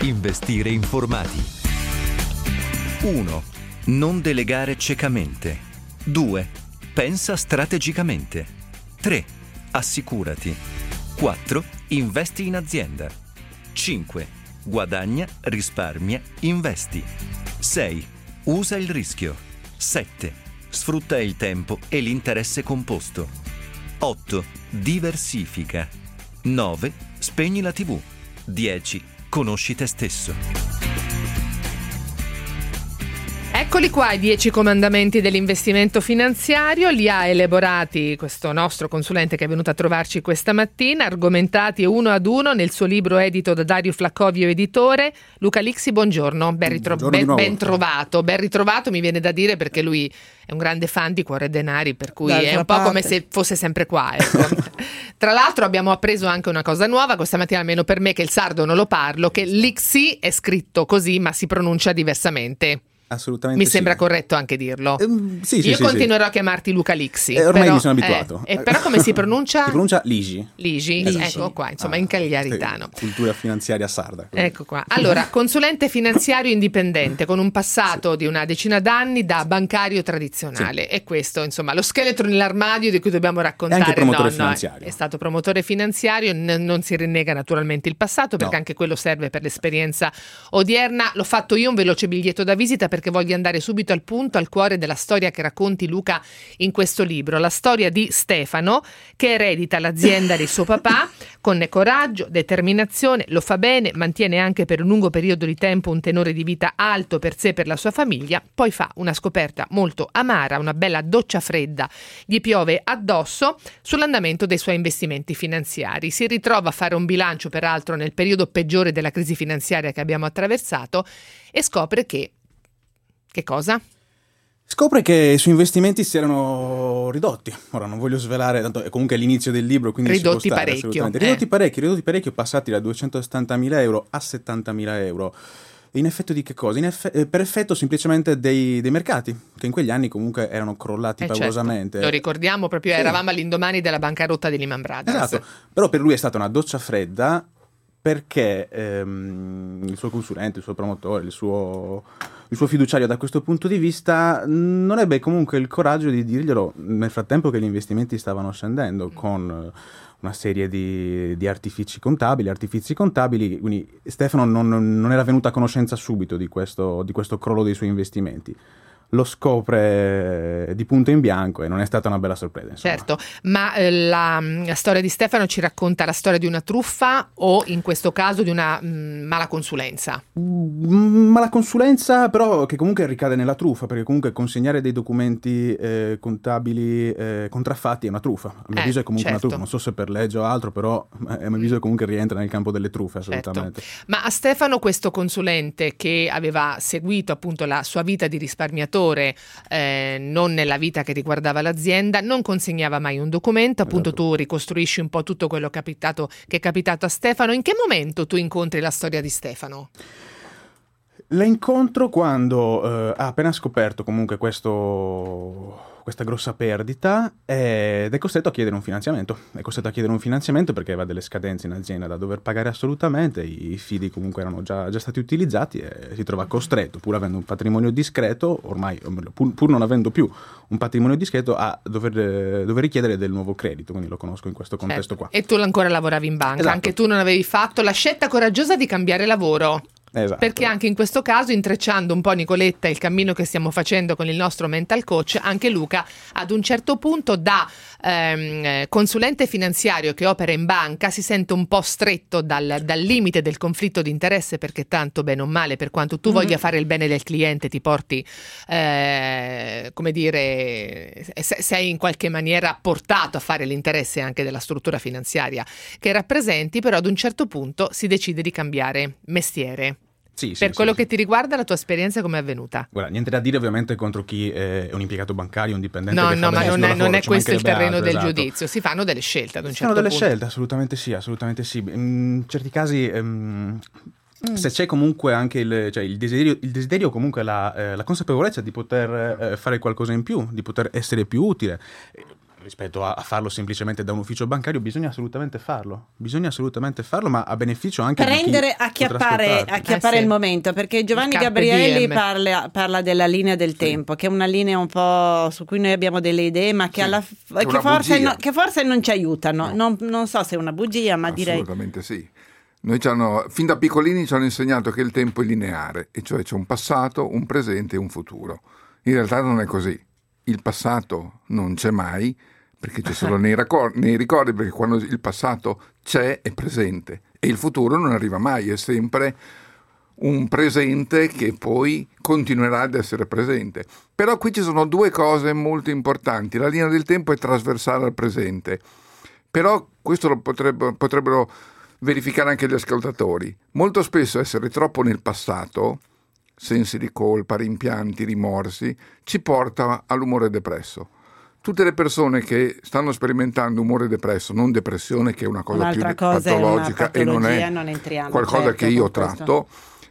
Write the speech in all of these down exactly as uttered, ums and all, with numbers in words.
Investire informati. uno. Non delegare ciecamente. due. Pensa strategicamente. tre. Assicurati. quattro. Investi in azienda. cinque. Guadagna, risparmia, investi. sei. Usa il rischio. sette. Sfrutta il tempo e l'interesse composto. otto. Diversifica. nove. Spegni la tivù. dieci. Conosci te stesso. Eccoli qua i dieci comandamenti dell'investimento finanziario, li ha elaborati questo nostro consulente che è venuto a trovarci questa mattina, argomentati uno ad uno nel suo libro edito da Dario Flaccovio editore. Luca Lixi, buongiorno, ben, ritro- buongiorno ben, ben trovato, ben ritrovato mi viene da dire, perché lui è un grande fan di Cuore e Denari, per cui D'altra è un po' parte. come se fosse sempre qua, ecco. Tra l'altro abbiamo appreso anche una cosa nuova questa mattina, almeno per me che il sardo non lo parlo, che Lixi è scritto così ma si pronuncia diversamente. Assolutamente Mi sì. sembra corretto anche dirlo. Ehm, sì, sì, Io sì, continuerò sì. a chiamarti Luca Lixi. Eh, ormai però, mi sono abituato. Eh, eh, però come si pronuncia? Si pronuncia Ligi. Ligi, Ligi. ecco qua, insomma Ah, in cagliaritano. sì, cultura finanziaria sarda. quindi. Ecco qua. Allora, consulente finanziario indipendente con un passato sì. di una decina d'anni da bancario tradizionale. Sì. E questo, insomma, lo scheletro nell'armadio di cui dobbiamo raccontare. È anche promotore no, no, finanziario. è stato promotore finanziario, n- non si rinnega naturalmente il passato, perché No. anche quello serve per l'esperienza odierna. L'ho fatto io un veloce biglietto da visita perché voglio andare subito al punto, al cuore della storia che racconti, Luca, in questo libro, la storia di Stefano che eredita l'azienda di suo papà con coraggio, determinazione, lo fa bene, mantiene anche per un lungo periodo di tempo un tenore di vita alto per sé e per la sua famiglia, poi fa una scoperta molto amara, una bella doccia fredda gli piove addosso sull'andamento dei suoi investimenti finanziari. Si ritrova a fare un bilancio, peraltro nel periodo peggiore della crisi finanziaria che abbiamo attraversato, e scopre che che cosa? Scopre che i suoi investimenti si erano ridotti. Ora non voglio svelare, tanto è comunque l'inizio del libro, quindi Ridotti si può stare, parecchio, assolutamente. eh. Ridotti parecchio, ridotti parecchio, passati da duecentosettantamila euro a settantamila euro. In effetto di che cosa? In eff- eh, per effetto semplicemente dei, dei mercati, che in quegli anni comunque erano crollati Eh, paurosamente. certo. Lo ricordiamo proprio, Sì. eravamo all'indomani della bancarotta di Lehman Brothers. Esatto, però per lui è stata una doccia fredda, perché ehm, il suo consulente, il suo promotore, il suo, il suo fiduciario da questo punto di vista non ebbe comunque il coraggio di dirglielo nel frattempo che gli investimenti stavano scendendo, con una serie di, di artifici contabili, artifici contabili, quindi Stefano non, non era venuto a conoscenza subito di questo, di questo crollo dei suoi investimenti. Lo scopre di punto in bianco e non è stata una bella sorpresa, insomma. Certo, ma eh, la, la storia di Stefano ci racconta la storia di una truffa o in questo caso di una mh, mala consulenza? Mm, Ma la consulenza però che comunque ricade nella truffa, perché comunque consegnare dei documenti eh, contabili eh, contraffatti è una truffa. A mio Eh, avviso è comunque certo. una truffa, non so se per legge o altro, però a mio avviso comunque rientra nel campo delle truffe, assolutamente. Certo. Ma a Stefano, questo consulente che aveva seguito appunto la sua vita di risparmiatore, eh, non nella vita che riguardava l'azienda, non consegnava mai un documento. Appunto, Esatto. tu ricostruisci un po' tutto quello capitato, che è capitato a Stefano. In che momento tu incontri la storia di Stefano? La incontro quando eh, ha appena scoperto comunque questo, questa grossa perdita ed è costretto a chiedere un finanziamento. È costretto a chiedere un finanziamento perché aveva delle scadenze in azienda da dover pagare assolutamente, i fidi comunque erano già, già stati utilizzati e si trova costretto, pur avendo un patrimonio discreto, ormai pur, pur non avendo più un patrimonio discreto, a dover, eh, dover richiedere del nuovo credito, quindi lo conosco in questo contesto Certo. qua. E tu ancora lavoravi in banca, Esatto. anche tu non avevi fatto la scelta coraggiosa di cambiare lavoro. Esatto. Perché anche in questo caso, intrecciando un po', Nicoletta, il cammino che stiamo facendo con il nostro mental coach, anche Luca ad un certo punto da ehm, consulente finanziario che opera in banca si sente un po' stretto dal, dal limite del conflitto di interesse, perché tanto bene o male, per quanto tu Mm-hmm. voglia fare il bene del cliente, ti porti eh, come dire, se- sei in qualche maniera portato a fare l'interesse anche della struttura finanziaria che rappresenti, però ad un certo punto si decide di cambiare mestiere. Sì, sì, Per sì, quello sì. che ti riguarda, la tua esperienza come è avvenuta? Guarda, niente da dire ovviamente contro chi è un impiegato bancario, un dipendente No, che no, fa ma bene il non suo è, lavoro, non è ci questo il mancherebbe terreno altro, del esatto. giudizio. Si fanno delle scelte ad un Ci certo sono delle punto. scelte, assolutamente sì, assolutamente sì. In certi casi, ehm, se c'è comunque anche il, cioè il desiderio, il desiderio comunque la, eh, la consapevolezza di poter eh, fare qualcosa in più, di poter essere più utile. rispetto a farlo semplicemente da un ufficio bancario, bisogna assolutamente farlo. Bisogna assolutamente farlo, ma a beneficio anche prendere, di chi acchiappare, acchiappare eh sì. il momento, perché Giovanni Il carpe Gabrielli diem. parla, parla della linea del tempo, che è una linea un po' su cui noi abbiamo delle idee, ma che, Sì, alla, è che, una forse, bugia. no, che forse non ci aiutano. No. Non, non so se è una bugia, ma direi... Assolutamente sì. Noi ci hanno, fin da piccolini ci hanno insegnato che il tempo è lineare, e cioè c'è un passato, un presente e un futuro. In realtà non è così. Il passato non c'è mai, perché c'è solo nei, raccordi, nei ricordi, perché quando il passato c'è è presente, e il futuro non arriva mai, è sempre un presente che poi continuerà ad essere presente. Però qui ci sono due cose molto importanti. La linea del tempo è trasversale al presente, però questo lo potrebbero, potrebbero verificare anche gli ascoltatori. Molto spesso essere troppo nel passato, sensi di colpa, rimpianti, rimorsi, ci porta all'umore depresso. Tutte le persone che stanno sperimentando umore depresso, non depressione, che è una cosa Un'altra più cosa è una patologica e non patologia, è non entriamo, qualcosa certo, che io con questo. tratto,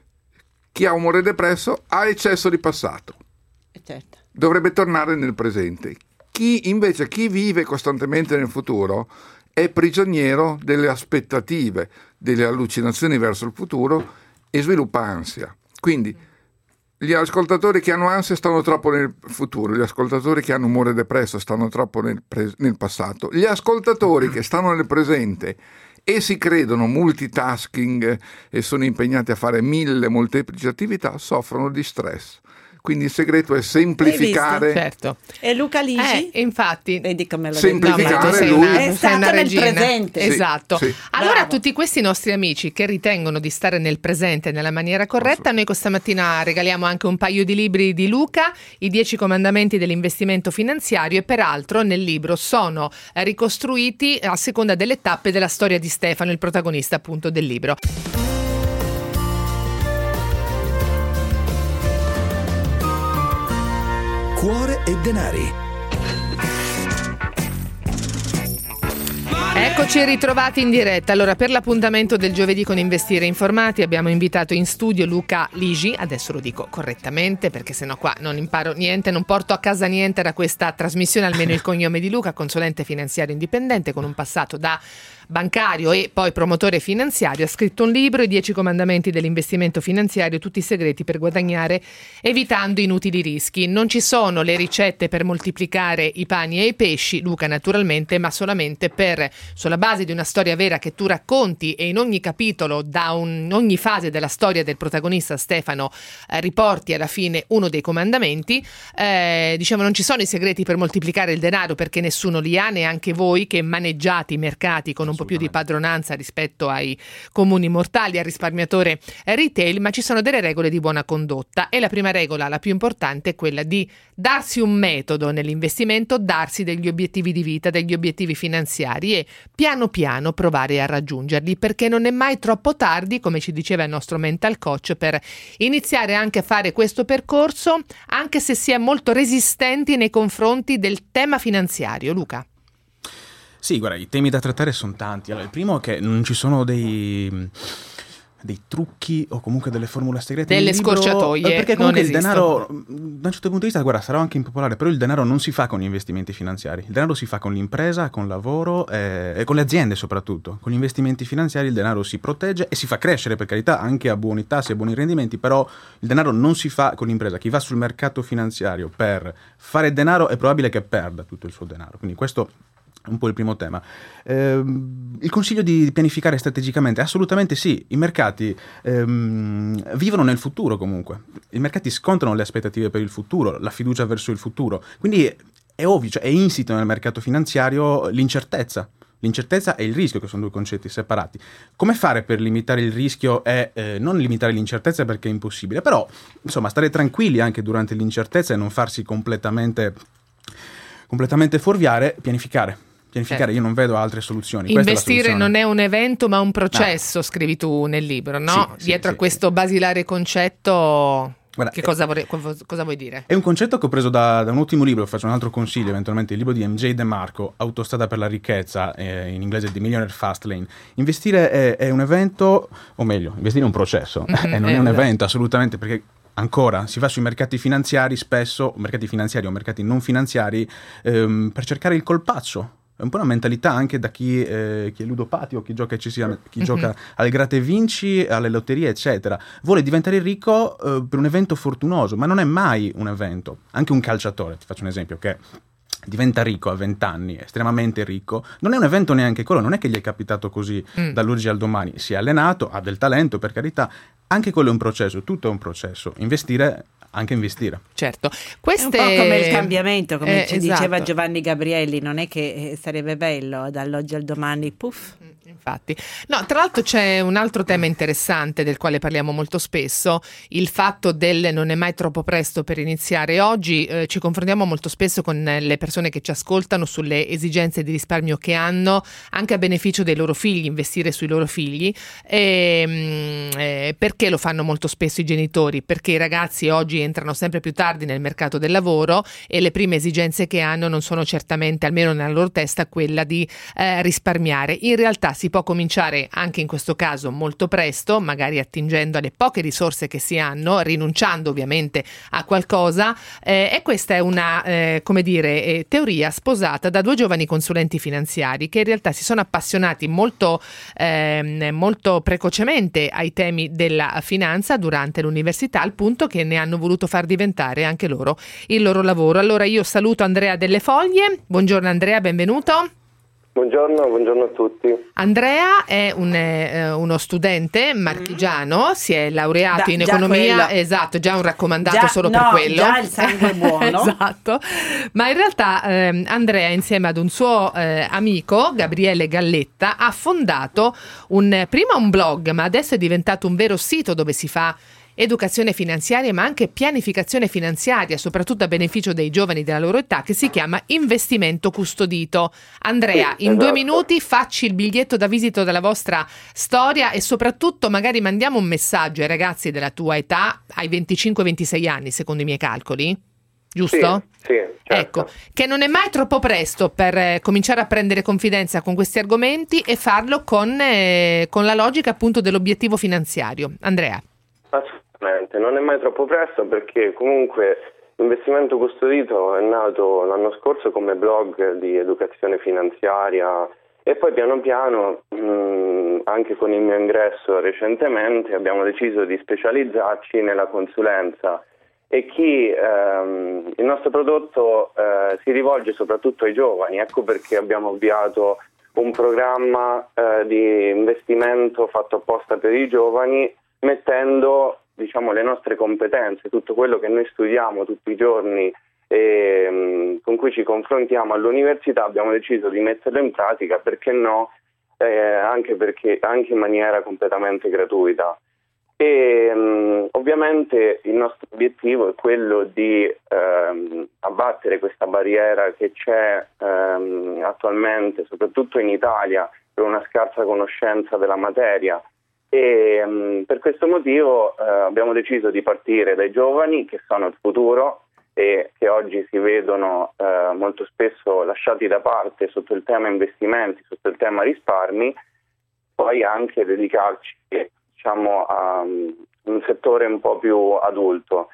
chi ha umore depresso ha eccesso di passato, Certo. dovrebbe tornare nel presente. Chi invece, chi vive costantemente nel futuro, è prigioniero delle aspettative, delle allucinazioni verso il futuro e sviluppa ansia. Quindi gli ascoltatori che hanno ansia stanno troppo nel futuro, gli ascoltatori che hanno umore depresso stanno troppo nel, pre- nel passato, gli ascoltatori che stanno nel presente e si credono multitasking e sono impegnati a fare mille molteplici attività soffrono di stress. Quindi il segreto è semplificare. Certo. E Luca Ligi? Eh, infatti, Vedi come lo Semplificare, No, ma tu sei lui- una, È sei stato una nel regina. presente. Sì, Esatto. sì. Allora, Bravo. tutti questi nostri amici che ritengono di stare nel presente nella maniera corretta, noi questa mattina regaliamo anche un paio di libri di Luca, i dieci comandamenti dell'investimento finanziario, e peraltro nel libro sono eh, ricostruiti a seconda delle tappe della storia di Stefano, il protagonista appunto del libro. Cuore e denari. Eccoci ritrovati in diretta. Allora, per l'appuntamento del giovedì con Investire Informati abbiamo invitato in studio Luca Ligi, adesso lo dico correttamente perché sennò qua non imparo niente, non porto a casa niente da questa trasmissione, almeno il cognome di Luca, consulente finanziario indipendente con un passato da bancario e poi promotore finanziario. Ha scritto un libro, I dieci comandamenti dell'investimento finanziario, tutti i segreti per guadagnare evitando inutili rischi. Non ci sono le ricette per moltiplicare i pani e i pesci, Luca naturalmente, ma solamente per, sulla base di una storia vera che tu racconti, e in ogni capitolo, da un, ogni fase della storia del protagonista Stefano, eh, riporti alla fine uno dei comandamenti. Eh, diciamo, non ci sono i segreti per moltiplicare il denaro, perché nessuno li ha, neanche voi che maneggiate i mercati con un po' più di padronanza rispetto ai comuni mortali, al risparmiatore retail, ma ci sono delle regole di buona condotta, e la prima regola, la più importante, è quella di darsi un metodo nell'investimento, darsi degli obiettivi di vita, degli obiettivi finanziari e piano piano provare a raggiungerli, perché non è mai troppo tardi, come ci diceva il nostro mental coach, per iniziare anche a fare questo percorso, anche se si è molto resistenti nei confronti del tema finanziario. Luca? Sì, guarda, i temi da trattare sono tanti. Allora, il primo è che non ci sono dei, dei trucchi o comunque delle formule segrete. Delle nel libro, scorciatoie, perché comunque non il denaro, da un certo punto di vista, guarda, sarà anche impopolare, però il denaro non si fa con gli investimenti finanziari. Il denaro si fa con l'impresa, con il lavoro eh, e con le aziende soprattutto. Con gli investimenti finanziari il denaro si protegge e si fa crescere, per carità, anche a buoni tassi e buoni rendimenti, però il denaro non si fa con l'impresa. Chi va sul mercato finanziario per fare denaro è probabile che perda tutto il suo denaro. Quindi questo un po' il primo tema. Eh, il consiglio di pianificare strategicamente, assolutamente sì. I mercati ehm, vivono nel futuro comunque. I mercati scontano le aspettative per il futuro, la fiducia verso il futuro. Quindi è ovvio, cioè è insito nel mercato finanziario l'incertezza. L'incertezza e il rischio, che sono due concetti separati. Come fare per limitare il rischio e eh, non limitare l'incertezza, perché è impossibile, però insomma stare tranquilli anche durante l'incertezza e non farsi completamente, completamente fuorviare, pianificare. Pianificare, Certo. Io non vedo altre soluzioni. Investire non è un evento ma un processo, no. Scrivi tu nel libro, no? Sì, sì, Dietro sì, a questo basilare concetto, guarda, che è, cosa, vorrei, cosa vuoi dire? È un concetto che ho preso da, da un ultimo libro, faccio un altro consiglio eventualmente, il libro di M J DeMarco, Autostrada per la ricchezza, eh, in inglese The Millionaire Fastlane. Investire è, è un evento, o meglio, investire è un processo, Mm-hmm, e non è un evento assolutamente, perché ancora, si va sui mercati finanziari spesso, mercati finanziari o mercati non finanziari, ehm, per cercare il colpaccio. È un po' una mentalità anche da chi, eh, chi è ludopatico, chi gioca, chi mm-hmm. gioca al gratta e vinci, alle lotterie, eccetera. Vuole diventare ricco eh, per un evento fortunoso, ma non è mai un evento. Anche un calciatore, ti faccio un esempio, che diventa ricco a venti anni, estremamente ricco, non è un evento neanche quello, non è che gli è capitato così mm. dall'oggi al domani, si è allenato, ha del talento, per carità, anche quello è un processo, tutto è un processo, investire, anche investire. Certo, queste... È un po' come il cambiamento, come eh, ci esatto. diceva Giovanni Gabrielli, non è che sarebbe bello dall'oggi al domani, puff. Infatti, no, tra l'altro c'è un altro tema interessante del quale parliamo molto spesso, il fatto del non è mai troppo presto per iniziare. Oggi eh, ci confrontiamo molto spesso con le persone che ci ascoltano sulle esigenze di risparmio che hanno, anche a beneficio dei loro figli, investire sui loro figli. E, eh, perché lo fanno molto spesso i genitori? Perché i ragazzi oggi entrano sempre più tardi nel mercato del lavoro e le prime esigenze che hanno non sono certamente, almeno nella loro testa, quella di eh, risparmiare. In realtà si può cominciare anche in questo caso molto presto, magari attingendo alle poche risorse che si hanno, rinunciando ovviamente a qualcosa, eh, e questa è una eh, come dire eh, teoria sposata da due giovani consulenti finanziari che in realtà si sono appassionati molto eh, molto precocemente ai temi della finanza durante l'università, al punto che ne hanno voluto far diventare anche loro il loro lavoro. Allora io saluto Andrea Delle Foglie. Buongiorno Andrea, benvenuto. Buongiorno, buongiorno a tutti. Andrea è un, eh, uno studente marchigiano, si è laureato Da, in già economia, quello. esatto, già un raccomandato Già- solo no, per quello. già il sangue è buono. Esatto, ma in realtà ehm, Andrea insieme ad un suo eh, amico, Gabriele Galletta, ha fondato un, prima un blog, ma adesso è diventato un vero sito dove si fa educazione finanziaria ma anche pianificazione finanziaria, soprattutto a beneficio dei giovani della loro età, che si chiama Investimento Custodito. Andrea, Sì, in esatto. due minuti facci il biglietto da visita della vostra storia e soprattutto magari mandiamo un messaggio ai ragazzi della tua età, ai venticinque ventisei anni secondo i miei calcoli, giusto? Sì, sì, certo. Ecco, che non è mai troppo presto per eh, cominciare a prendere confidenza con questi argomenti e farlo con, eh, con la logica appunto dell'obiettivo finanziario. Andrea. Assolutamente, non è mai troppo presto perché comunque Investimento Custodito è nato l'anno scorso come blog di educazione finanziaria e poi piano piano, mh, anche con il mio ingresso recentemente, abbiamo deciso di specializzarci nella consulenza e chi ehm, il nostro prodotto eh, si rivolge soprattutto ai giovani, ecco perché abbiamo avviato un programma eh, di investimento fatto apposta per i giovani, mettendo diciamo le nostre competenze, tutto quello che noi studiamo tutti i giorni e mh, con cui ci confrontiamo all'università, abbiamo deciso di metterlo in pratica, perché no, eh, anche perché anche in maniera completamente gratuita. E mh, ovviamente il nostro obiettivo è quello di ehm, abbattere questa barriera che c'è ehm, attualmente, soprattutto in Italia, per una scarsa conoscenza della materia. E mh, per questo motivo eh, abbiamo deciso di partire dai giovani, che sono il futuro e che oggi si vedono eh, molto spesso lasciati da parte sotto il tema investimenti, sotto il tema risparmi, poi anche dedicarci diciamo a um, un settore un po' più adulto.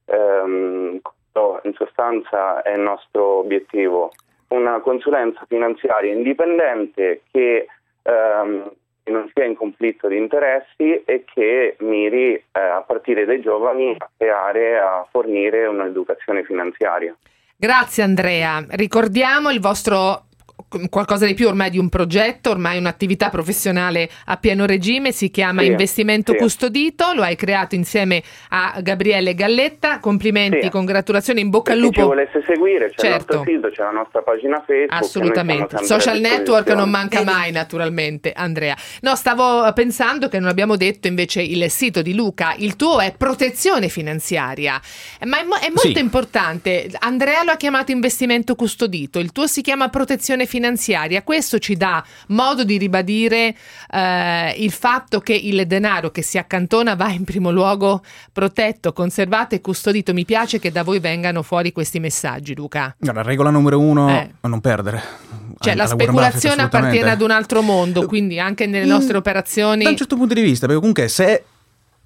Um, in sostanza è il nostro obiettivo, una consulenza finanziaria indipendente che um, non sia in conflitto di interessi e che miri eh, a partire dai giovani a creare, a fornire un'educazione finanziaria. Grazie Andrea, ricordiamo il vostro qualcosa di più ormai di un progetto, ormai un'attività professionale a pieno regime, si chiama sì, Investimento sì. Custodito, lo hai creato insieme a Gabriele Galletta, complimenti, Sì. congratulazioni, in bocca Per al chi lupo. ci volesse seguire, c'è Certo. il nostro sito, c'è la nostra pagina Facebook. Assolutamente, e noi siamo sempre social a network disposizione. non manca Vedi. mai naturalmente. Andrea, no, stavo pensando che non abbiamo detto invece il sito di Luca, il tuo è protezione finanziaria, ma è, mo- è molto Sì. importante. Andrea lo ha chiamato Investimento Custodito, il tuo si chiama protezione finanziaria. Questo ci dà modo di ribadire eh, il fatto che il denaro che si accantona va in primo luogo protetto, conservato e custodito. Mi piace che da voi vengano fuori questi messaggi, Luca. La regola numero uno, Eh. non perdere. Cioè Alla la Warren speculazione Buffett, appartiene ad assolutamente. un altro mondo, quindi anche nelle nostre operazioni. Da un certo punto di vista, perché comunque se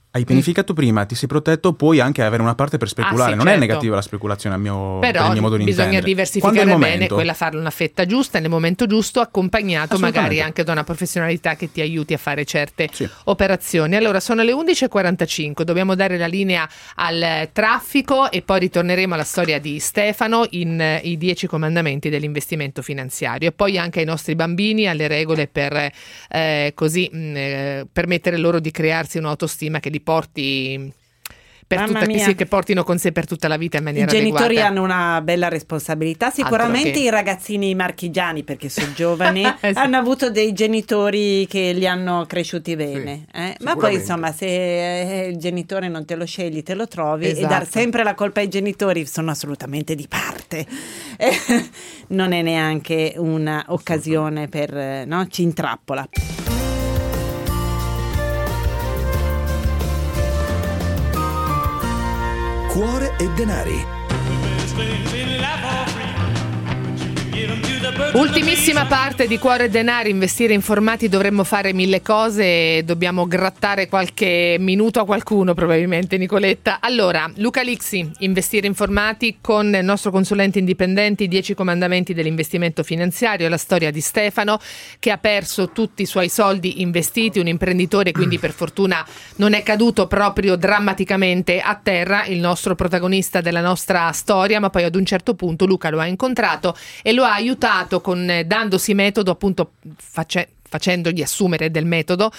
hai pianificato mm. prima, ti sei protetto, puoi anche avere una parte per speculare. Ah, sì, non certo. è negativa la speculazione, a mio, però per il mio modo di bisogna intendere. diversificare bene, momento, quella farla una fetta giusta nel momento giusto, accompagnato magari anche da una professionalità che ti aiuti a fare certe sì. operazioni. Allora, sono le undici e quarantacinque, dobbiamo dare la linea al traffico e poi ritorneremo alla storia di Stefano in eh, i dieci comandamenti dell'investimento finanziario, e poi anche ai nostri bambini, alle regole per eh, così mh, eh, permettere loro di crearsi un'autostima che li porti per tutta, che, sì, che portino con sé per tutta la vita in maniera I genitori adeguata. hanno una bella responsabilità, sicuramente i ragazzini marchigiani, perché sono giovani, eh sì. hanno avuto dei genitori che li hanno cresciuti bene, sì, eh? ma poi insomma se eh, il genitore non te lo scegli te lo trovi, esatto. e dar sempre la colpa ai genitori, sono assolutamente di parte, eh, non è neanche un'occasione per, no? Ci intrappola. Cuore e denari. Ultimissima parte di Cuore e Denari, investire informati. Dovremmo fare mille cose e dobbiamo grattare qualche minuto a qualcuno probabilmente, Nicoletta. Allora, Luca Lixi, investire informati con il nostro consulente indipendente, i dieci comandamenti dell'investimento finanziario, la storia di Stefano che ha perso tutti i suoi soldi investiti, un imprenditore, quindi per fortuna non è caduto proprio drammaticamente a terra, il nostro protagonista della nostra storia, ma poi ad un certo punto Luca lo ha incontrato e lo ha aiutato con dandosi metodo, appunto face, facendogli assumere del metodo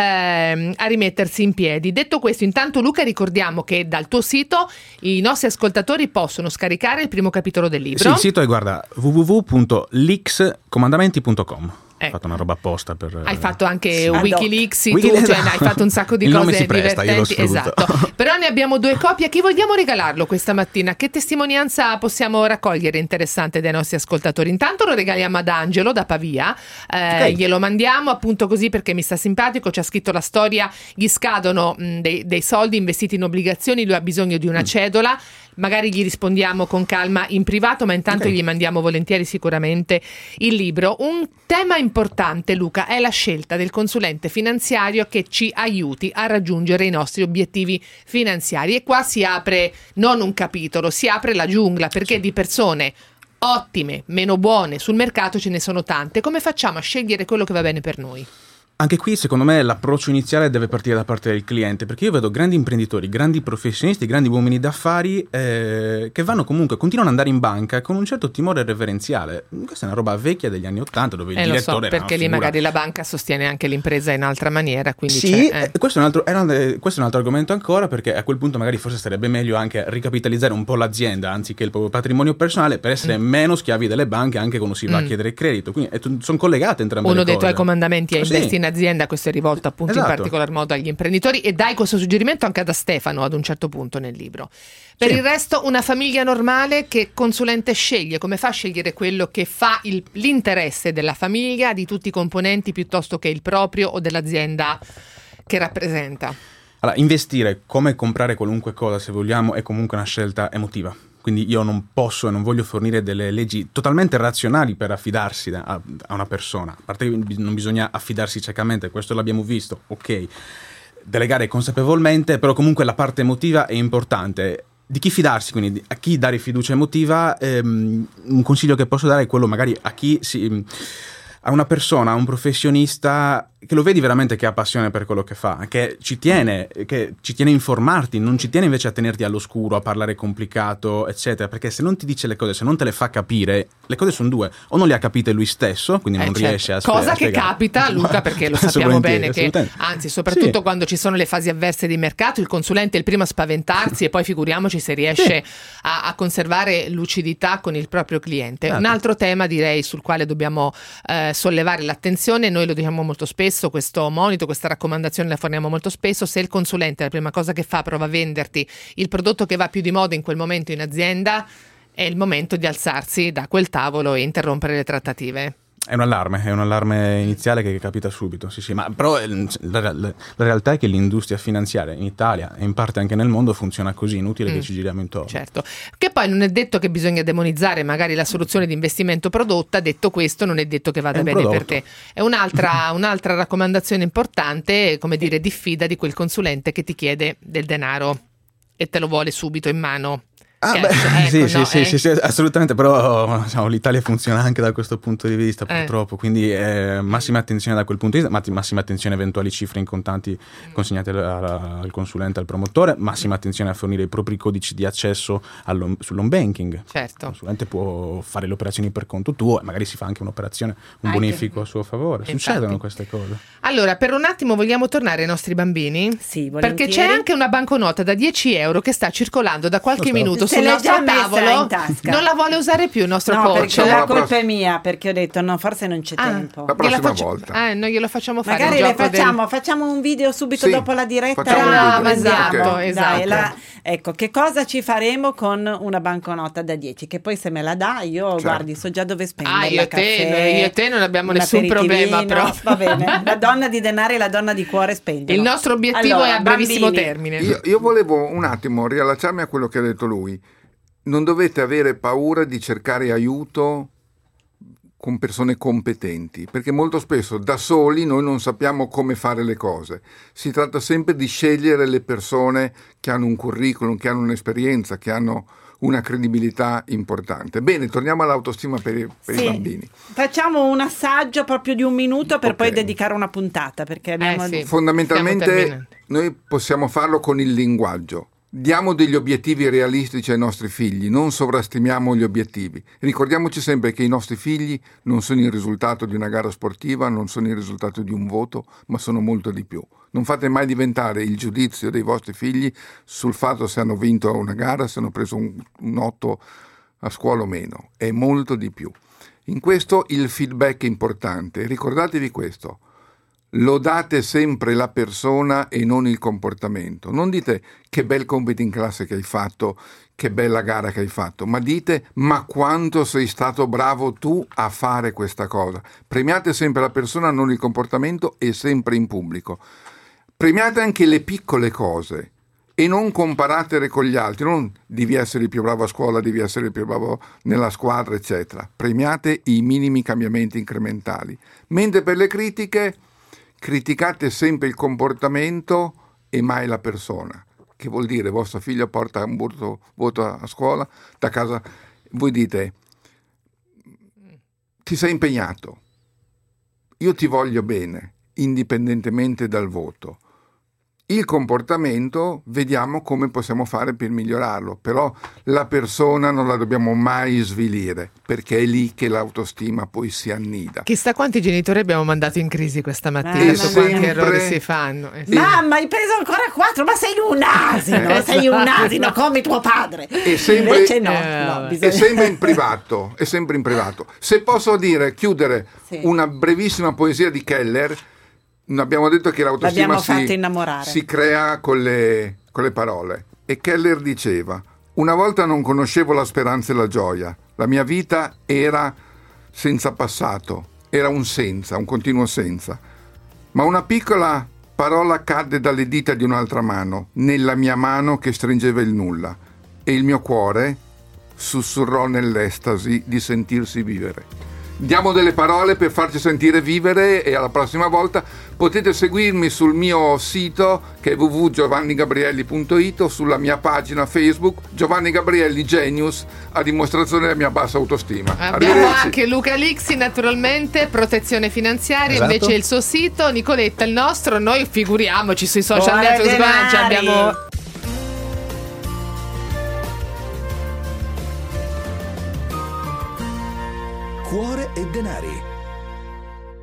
ehm, a rimettersi in piedi. Detto questo, intanto Luca, ricordiamo che dal tuo sito i nostri ascoltatori possono scaricare il primo capitolo del libro. Sì, il sito è, guarda, w w w punto lix comandamenti punto com. Ho Ecco. fatto una roba apposta per... Hai fatto anche sì. Wikileaks, tu, Wiki... cioè, hai fatto un sacco di il cose nome si presta, divertenti. io lo Esatto. Però ne abbiamo due copie. A chi vogliamo regalarlo questa mattina? Che testimonianza possiamo raccogliere interessante dai nostri ascoltatori? Intanto lo regaliamo ad Angelo da Pavia, eh, okay. glielo mandiamo appunto così perché mi sta simpatico, ci ha scritto la storia, gli scadono mh, dei, dei soldi investiti in obbligazioni, lui ha bisogno di una mm. cedola. Magari gli rispondiamo con calma in privato, ma intanto okay. gli mandiamo volentieri sicuramente il libro. Un tema importante, Luca, è la scelta del consulente finanziario che ci aiuti a raggiungere i nostri obiettivi finanziari. E qua si apre non un capitolo, si apre la giungla, perché sì. di persone ottime, meno buone sul mercato ce ne sono tante. Come facciamo a scegliere quello che va bene per noi? Anche qui, secondo me, l'approccio iniziale deve partire da parte del cliente, perché io vedo grandi imprenditori, grandi professionisti, grandi uomini d'affari eh, che vanno comunque, continuano ad andare in banca con un certo timore reverenziale. Questa è una roba vecchia degli anni Ottanta, dove il eh, direttore lo so, era perché una lì figura. magari la banca sostiene anche l'impresa in altra maniera, quindi sì, c'è, eh. questo, è un altro, era, questo è un altro argomento ancora, perché a quel punto magari forse sarebbe meglio anche ricapitalizzare un po' l'azienda anziché il proprio patrimonio personale, per essere mm. meno schiavi delle banche anche quando si va mm. a chiedere credito. Quindi eh, sono collegate entrambe Uno le cose. dei tuoi comandamenti è sì. investi in azienda, questo è rivolto appunto esatto. in particolar modo agli imprenditori, e dai questo suggerimento anche da Stefano ad un certo punto nel libro. Per sì. il resto, una famiglia normale, che consulente sceglie? Come fa a scegliere quello che fa il, l'interesse della famiglia, di tutti i componenti, piuttosto che il proprio o dell'azienda che rappresenta? Allora, investire, come comprare qualunque cosa, se vogliamo, è comunque una scelta emotiva. Quindi io non posso e non voglio fornire delle leggi totalmente razionali per affidarsi a, a una persona. A parte che non bisogna affidarsi ciecamente, questo l'abbiamo visto, ok. Delegare consapevolmente, però comunque la parte emotiva è importante. Di chi fidarsi, quindi a chi dare fiducia emotiva, ehm, un consiglio che posso dare è quello magari a chi si... a una persona, a un professionista che lo vedi veramente che ha passione per quello che fa, che ci tiene, che ci tiene a informarti, non ci tiene invece a tenerti all'oscuro, a parlare complicato, eccetera, perché se non ti dice le cose, se non te le fa capire, le cose sono due: o non le ha capite lui stesso, quindi eh non certo. riesce a spiegare. Cosa che capita, Luca, perché lo sappiamo bene che, anzi, soprattutto sì. quando ci sono le fasi avverse di mercato, il consulente è il primo a spaventarsi e poi figuriamoci se riesce sì. a, a conservare lucidità con il proprio cliente. Certo. Un altro tema, direi, sul quale dobbiamo eh, sollevare l'attenzione, noi lo diciamo molto spesso, questo monito, questa raccomandazione la forniamo molto spesso: se il consulente la prima cosa che fa prova a venderti il prodotto che va più di moda in quel momento in azienda, è il momento di alzarsi da quel tavolo e interrompere le trattative. È un allarme, è un allarme iniziale che capita subito, sì sì, ma però la, la, la realtà è che l'industria finanziaria in Italia e in parte anche nel mondo funziona così, inutile mm. che ci giriamo intorno. Certo, che poi non è detto che bisogna demonizzare magari la soluzione di investimento prodotta, detto questo non è detto che vada bene prodotto. per te. È un'altra, un'altra raccomandazione importante, come dire, diffida di quel consulente che ti chiede del denaro e te lo vuole subito in mano. Ah, Cash, beh, ecco, sì, no, sì, eh? sì, sì, sì, assolutamente, però diciamo, l'Italia funziona anche da questo punto di vista, purtroppo, eh. quindi eh, massima attenzione da quel punto di vista, massima attenzione a eventuali cifre in contanti consegnate al, al consulente, al promotore, massima attenzione a fornire i propri codici di accesso sull'home banking. Certo. Il consulente può fare le operazioni per conto tuo e magari si fa anche un'operazione, un anche. bonifico a suo favore. Infatti. Succedono queste cose. Allora, per un attimo vogliamo tornare ai nostri bambini? Sì, volentieri. Perché c'è anche una banconota da dieci euro che sta circolando da qualche so. minuto Se sul l'è nostro già messa tavolo. in tasca. Non la vuole usare più il nostro no, coach. perché la colpa è mia, perché ho detto no, forse non c'è ah, tempo. La prossima faccio... volta. Eh, noi glielo facciamo fare. Magari le facciamo, del... facciamo un video subito sì, dopo la diretta. Brava, la esatto, okay. esatto. Dai, la... Ecco, che cosa ci faremo con una banconota da dieci? Che poi se me la dà io, certo. guardi, so già dove spenderla. Ah, io e te, io e te non abbiamo nessun problema, però. Va bene, la donna di denaro e la donna di cuore spendono. Il nostro obiettivo allora, è a brevissimo bambini. termine. Io, io volevo un attimo riallacciarmi a quello che ha detto lui. Non dovete avere paura di cercare aiuto con persone competenti, perché molto spesso da soli noi non sappiamo come fare le cose. Si tratta sempre di scegliere le persone che hanno un curriculum, che hanno un'esperienza, che hanno una credibilità importante. Bene, torniamo all'autostima per, i, per sì. i bambini. Facciamo un assaggio proprio di un minuto per okay. poi dedicare una puntata, perché abbiamo... Eh sì, fondamentalmente noi possiamo farlo con il linguaggio. Diamo degli obiettivi realistici ai nostri figli, non sovrastimiamo gli obiettivi. Ricordiamoci sempre che i nostri figli non sono il risultato di una gara sportiva, non sono il risultato di un voto, ma sono molto di più. Non fate mai diventare il giudizio dei vostri figli sul fatto se hanno vinto una gara, se hanno preso un, un otto a scuola o meno. È molto di più. In questo il feedback è importante. Ricordatevi questo. Lodate sempre la persona e non il comportamento. Non dite che bel compito in classe che hai fatto, che bella gara che hai fatto, ma dite ma quanto sei stato bravo tu a fare questa cosa. Premiate sempre la persona, non il comportamento, e sempre in pubblico. Premiate anche le piccole cose e non comparatele con gli altri. Non devi essere il più bravo a scuola, devi essere il più bravo nella squadra, eccetera. Premiate i minimi cambiamenti incrementali. Mentre per le critiche criticate sempre il comportamento e mai la persona. Che vuol dire? Vostro figlio porta un voto, voto a scuola, da casa, voi dite ti sei impegnato, io ti voglio bene, indipendentemente dal voto. Il comportamento vediamo come possiamo fare per migliorarlo, però la persona non la dobbiamo mai svilire, perché è lì che l'autostima poi si annida. Chissà quanti genitori abbiamo mandato in crisi questa mattina, eh, so quanti errori si fanno. Eh, sì. Mamma, hai preso ancora quattro, ma sei un asino, sei un asino come tuo padre. E sempre, Invece no, eh, no bisogna... è sempre in privato, è sempre in privato. Se posso dire, chiudere sì. una brevissima poesia di Keller. Abbiamo detto che l'autostima si, si crea con le, con le parole. E Keller diceva: una volta non conoscevo la speranza e la gioia. La mia vita era senza passato, era un senza, un continuo senza. Ma una piccola parola cadde dalle dita di un'altra mano, nella mia mano che stringeva il nulla. E il mio cuore sussurrò nell'estasi di sentirsi vivere. Diamo delle parole per farci sentire vivere, e alla prossima volta potete seguirmi sul mio sito che è w w w punto giovanni gabrielli punto i t o sulla mia pagina Facebook Giovanni Gabrielli Genius, a dimostrazione della mia bassa autostima. Abbiamo anche Luca Lixi, naturalmente, protezione finanziaria, esatto. Invece il suo sito, Nicoletta il nostro, noi figuriamoci sui social Cuore network, denari. abbiamo... Cuore e denari.